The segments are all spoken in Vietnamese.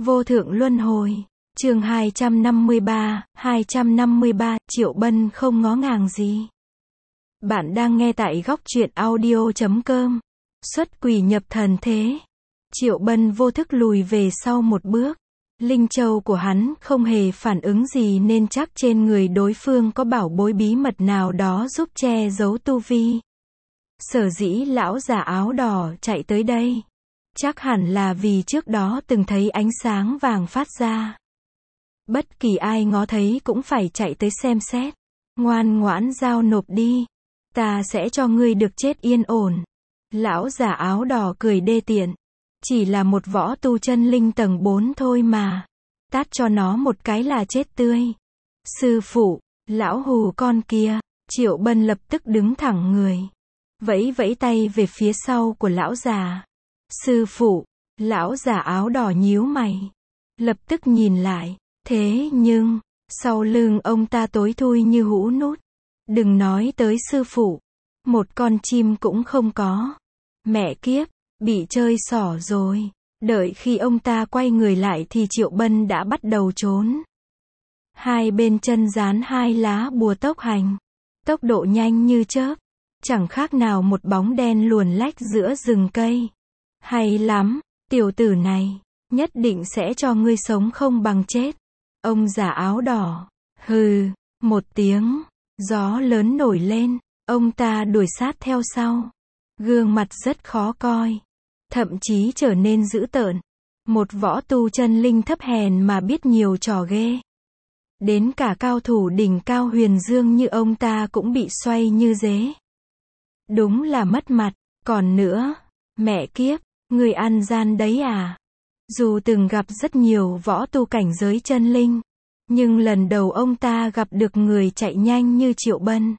Vô thượng luân hồi. Chương 253, Triệu Bân không ngó ngàng gì. Bạn đang nghe tại góc truyện audio.com. Xuất quỷ nhập thần thế. Triệu Bân vô thức lùi về sau một bước. Linh châu của hắn không hề phản ứng gì nên chắc trên người đối phương có bảo bối bí mật nào đó giúp che giấu tu vi. Sở dĩ lão già áo đỏ chạy tới đây, chắc hẳn là vì trước đó từng thấy ánh sáng vàng phát ra. Bất kỳ ai ngó thấy cũng phải chạy tới xem xét. Ngoan ngoãn giao nộp đi, ta sẽ cho ngươi được chết yên ổn. Lão già áo đỏ cười đê tiện. Chỉ là một võ tu chân linh tầng 4 thôi mà. Tát cho nó một cái là chết tươi. Sư phụ, lão hù con kia. Triệu Bân lập tức đứng thẳng người, vẫy vẫy tay về phía sau của lão già. Sư phụ, lão già áo đỏ nhíu mày, lập tức nhìn lại. Thế nhưng, sau lưng ông ta tối thui như hũ nút. Đừng nói tới sư phụ, một con chim cũng không có. Mẹ kiếp, bị chơi xỏ rồi. Đợi khi ông ta quay người lại thì Triệu Bân đã bắt đầu trốn. Hai bên chân dán hai lá bùa tốc hành. Tốc độ nhanh như chớp, chẳng khác nào một bóng đen luồn lách giữa rừng cây. Hay lắm, tiểu tử này, nhất định sẽ cho ngươi sống không bằng chết. Ông già áo đỏ, hừ, một tiếng, gió lớn nổi lên, ông ta đuổi sát theo sau. Gương mặt rất khó coi, thậm chí trở nên dữ tợn. Một võ tu chân linh thấp hèn mà biết nhiều trò ghê. Đến cả cao thủ đỉnh cao huyền dương như ông ta cũng bị xoay như dế. Đúng là mất mặt. Còn nữa, mẹ kiếp, người ăn gian đấy à? Dù từng gặp rất nhiều võ tu cảnh giới chân linh, nhưng lần đầu ông ta gặp được người chạy nhanh như Triệu Bân.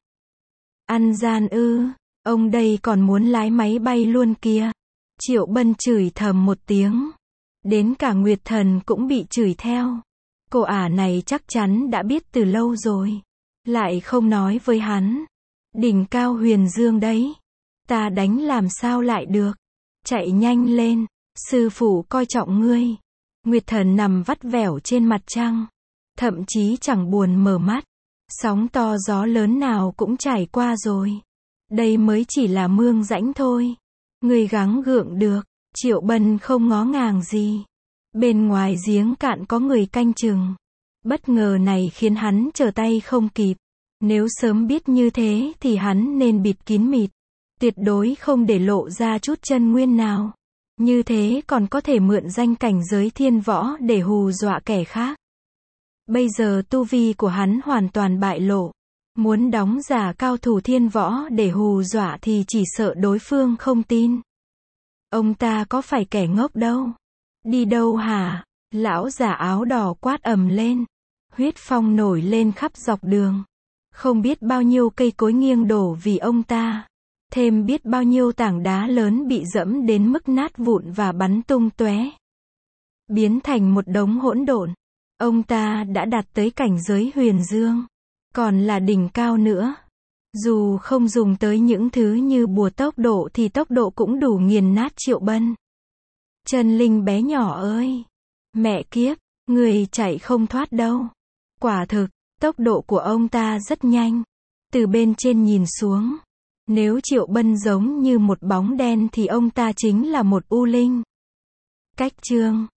Ăn gian ư? Ông đây còn muốn lái máy bay luôn kìa. Triệu Bân chửi thầm một tiếng. Đến cả Nguyệt Thần cũng bị chửi theo. Cô ả này chắc chắn đã biết từ lâu rồi, lại không nói với hắn. Đỉnh cao huyền dương đấy, ta đánh làm sao lại được. Chạy nhanh lên, sư phụ coi trọng ngươi. Nguyệt Thần nằm vắt vẻo trên mặt trăng, thậm chí chẳng buồn mở mắt. Sóng to gió lớn nào cũng trải qua rồi, đây mới chỉ là mương rãnh thôi. Ngươi gắng gượng được. Triệu Bân không ngó ngàng gì. Bên ngoài giếng cạn có người canh chừng. Bất ngờ này khiến hắn trở tay không kịp. Nếu sớm biết như thế thì hắn nên bịt kín mịt, tuyệt đối không để lộ ra chút chân nguyên nào. Như thế còn có thể mượn danh cảnh giới thiên võ để hù dọa kẻ khác. Bây giờ tu vi của hắn hoàn toàn bại lộ. Muốn đóng giả cao thủ thiên võ để hù dọa thì chỉ sợ đối phương không tin. Ông ta có phải kẻ ngốc đâu. Đi đâu hả? Lão già áo đỏ quát ầm lên. Huyết phong nổi lên khắp dọc đường. Không biết bao nhiêu cây cối nghiêng đổ vì ông ta. Thêm biết bao nhiêu tảng đá lớn bị dẫm đến mức nát vụn và bắn tung tóe, biến thành một đống hỗn độn. Ông ta đã đạt tới cảnh giới huyền dương, còn là đỉnh cao nữa. Dù không dùng tới những thứ như bùa tốc độ thì tốc độ cũng đủ nghiền nát Triệu Bân. Chân linh bé nhỏ ơi! Mẹ kiếp, người chạy không thoát đâu. Quả thực, tốc độ của ông ta rất nhanh. Từ bên trên nhìn xuống, nếu Triệu Bân giống như một bóng đen thì ông ta chính là một u linh. Cách chương